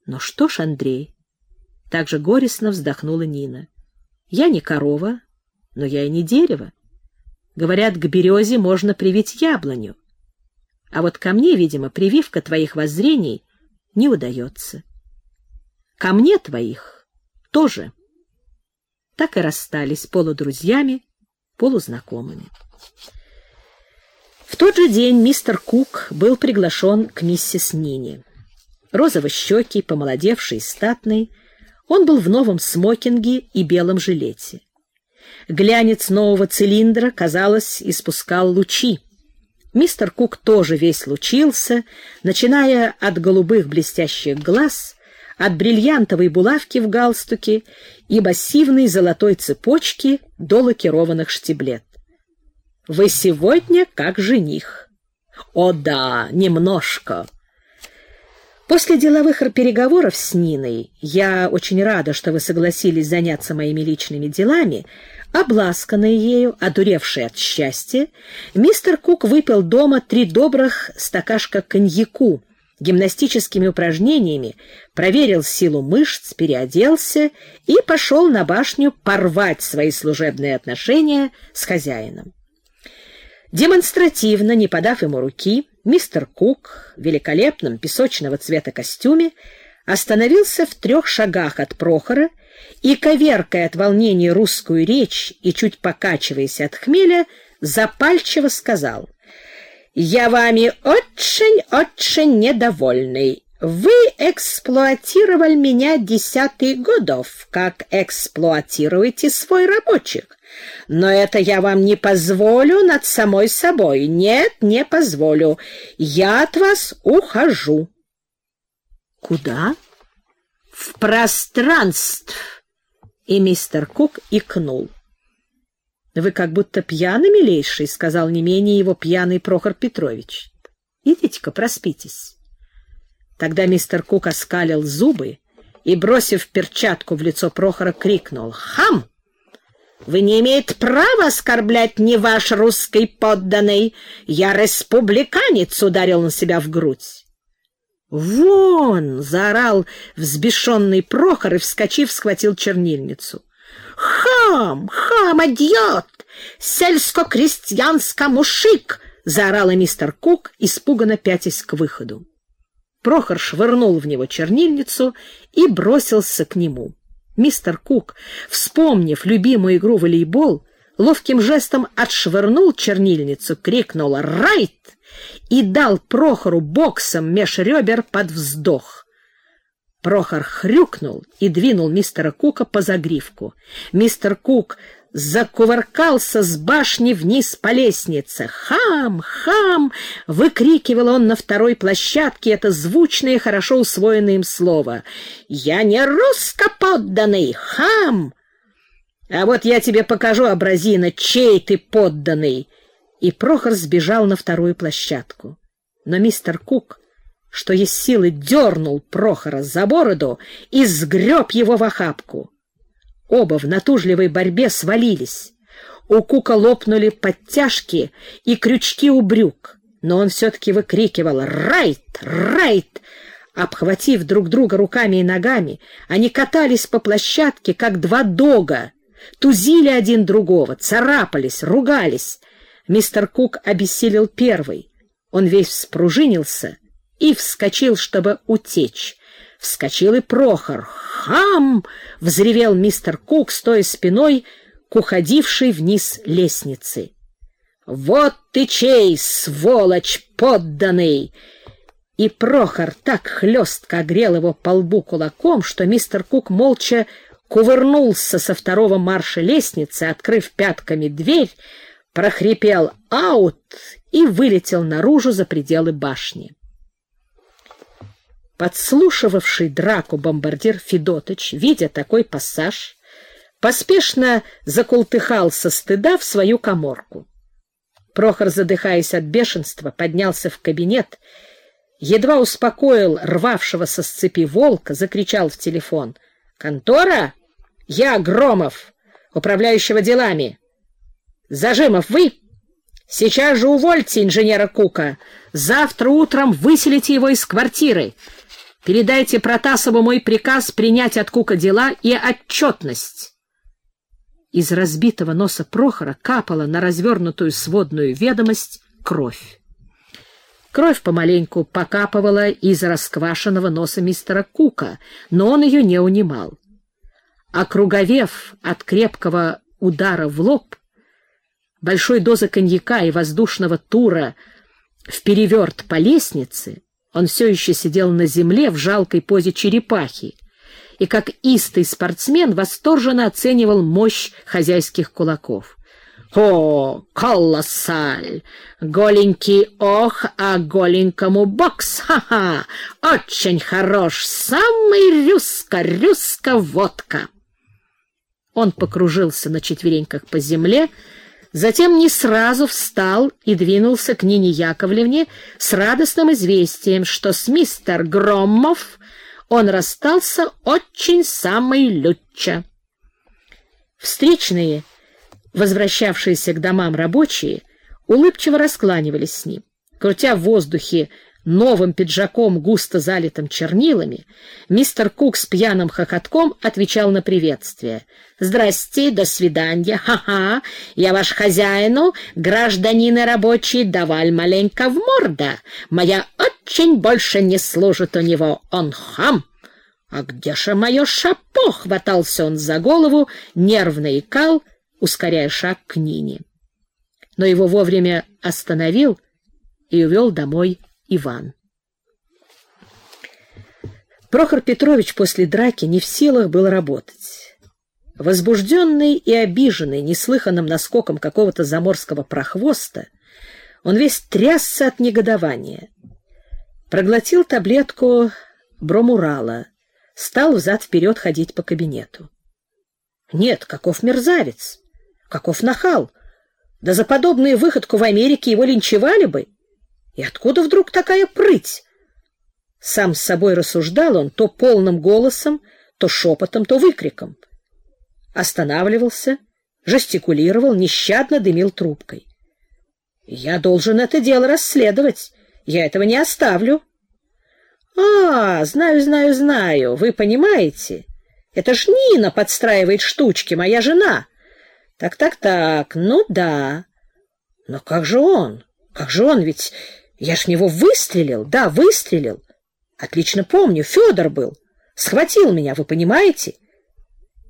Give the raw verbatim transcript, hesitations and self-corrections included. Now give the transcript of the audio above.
Ну что ж, Андрей, так же горестно вздохнула Нина. Я не корова, но я и не дерево. Говорят, к березе можно привить яблоню. А вот ко мне, видимо, прививка твоих воззрений не удается. Ко мне твоих тоже. Так и расстались полудрузьями, полузнакомыми. В тот же день мистер Кук был приглашен к миссис Нине. Розово-щекий, помолодевший и статный, он был в новом смокинге и белом жилете. Глянец нового цилиндра, казалось, испускал лучи. Мистер Кук тоже весь лучился, начиная от голубых блестящих глаз, от бриллиантовой булавки в галстуке и массивной золотой цепочки до лакированных штиблет. «Вы сегодня как жених». «О да, немножко». После деловых переговоров с Ниной, я очень рада, что вы согласились заняться моими личными делами, обласканный ею, одуревший от счастья, мистер Кук выпил дома три добрых стакашка коньяку, гимнастическими упражнениями проверил силу мышц, переоделся и пошел на башню порвать свои служебные отношения с хозяином. Демонстративно, не подав ему руки, мистер Кук в великолепном песочного цвета костюме остановился в трех шагах от Прохора и, коверкая от волнения русскую речь и чуть покачиваясь от хмеля, запальчиво сказал: «Я вами очень-очень недовольный. Вы эксплуатировали меня десятый годов, как эксплуатируете свой рабочих. Но это я вам не позволю над самой собой. Нет, не позволю. Я от вас ухожу». «Куда?» «В пространство». И мистер Кук икнул. «Вы как будто пьяный, милейший», — сказал не менее его пьяный Прохор Петрович. «Идите-ка, проспитесь». Тогда мистер Кук оскалил зубы и, бросив перчатку в лицо Прохора, крикнул: «Хам! Вы не имеете права оскорблять не ваш русский подданный. Я республиканец», — ударил он себя в грудь. «Вон!» — заорал взбешенный Прохор и, вскочив, схватил чернильницу. «Хам! Хам! Идиот! Сельско-крестьянско-мужик!» — заорал мистер Кук, испуганно пятясь к выходу. Прохор швырнул в него чернильницу и бросился к нему. Мистер Кук, вспомнив любимую игру волейбол, ловким жестом отшвырнул чернильницу, крикнул «Райт!» и дал Прохору боксом меж ребер под вздох. Прохор хрюкнул и двинул мистера Кука по загривку. Мистер Кук закувыркался с башни вниз по лестнице. «Хам! Хам!» — выкрикивал он на второй площадке это звучное и хорошо усвоенное им слово. «Я не русско-подданный! Хам! А вот я тебе покажу, образина, чей ты подданный!» И Прохор сбежал на вторую площадку. Но мистер Кук, что есть силы, дернул Прохора за бороду и сгреб его в охапку. Оба в натужливой борьбе свалились. У Кука лопнули подтяжки и крючки у брюк, но он все-таки выкрикивал «Райт! Райт!». Обхватив друг друга руками и ногами, они катались по площадке, как два дога, тузили один другого, царапались, ругались. Мистер Кук обессилел первый. Он весь вспружинился и вскочил, чтобы утечь. Вскочил и Прохор. «Хам!» — взревел мистер Кук, стоя спиной к уходившей вниз лестнице. «Вот ты чей, сволочь подданный!» И Прохор так хлестко огрел его по лбу кулаком, что мистер Кук молча кувырнулся со второго марша лестницы, открыв пятками дверь, прохрипел «Аут!» и вылетел наружу за пределы башни. Подслушивавший драку бомбардир Федотыч, видя такой пассаж, поспешно закултыхал со стыда в свою каморку. Прохор, задыхаясь от бешенства, поднялся в кабинет, едва успокоил рвавшегося с цепи волка, закричал в телефон: «Контора? Я Громов, управляющего делами. Зажимов, вы? Сейчас же увольте инженера Кука. Завтра утром выселите его из квартиры. Передайте Протасову мой приказ принять от Кука дела и отчетность». Из разбитого носа Прохора капала на развернутую сводную ведомость кровь. Кровь помаленьку покапывала из расквашенного носа мистера Кука, но он ее не унимал. Округовев от крепкого удара в лоб, большой дозы коньяка и воздушного тура впереверт по лестнице, он все еще сидел на земле в жалкой позе черепахи и, как истый спортсмен, восторженно оценивал мощь хозяйских кулаков. «О, колоссаль! Голенький ох, а голенькому бокс! Ха-ха! Очень хорош! Самый рюска-рюска-водка!» Он покружился на четвереньках по земле, затем не сразу встал и двинулся к Нине Яковлевне с радостным известием, что с мистер Громов он расстался очень самый лютча. Встречные, возвращавшиеся к домам рабочие, улыбчиво раскланивались с ним. Крутя в воздухе новым пиджаком, густо залитым чернилами, мистер Кук с пьяным хохотком отвечал на приветствие. «Здрасте, до свидания, ха-ха, я ваш хозяину, гражданины рабочие, даваль маленько в морда, моя очень больше не служит у него, он хам». «А где же мое шапо?» — хватался он за голову, нервно икал, ускоряя шаг к Нине. Но его вовремя остановил и увел домой Иван. Прохор Петрович после драки не в силах был работать. Возбужденный и обиженный неслыханным наскоком какого-то заморского прохвоста, он весь трясся от негодования. Проглотил таблетку бромурала, стал взад-вперед ходить по кабинету. Нет, каков мерзавец, каков нахал! Да за подобную выходку в Америке его линчевали бы. И откуда вдруг такая прыть? Сам с собой рассуждал он то полным голосом, то шепотом, то выкриком. Останавливался, жестикулировал, нещадно дымил трубкой. «Я должен это дело расследовать. Я этого не оставлю». «А, знаю, знаю, знаю. Вы понимаете? Это ж Нина подстраивает штучки, моя жена. Так-так-так, ну да. Но как же он? Как же он? Ведь я ж в него выстрелил. Да, выстрелил. Отлично помню, Федор был. Схватил меня, вы понимаете?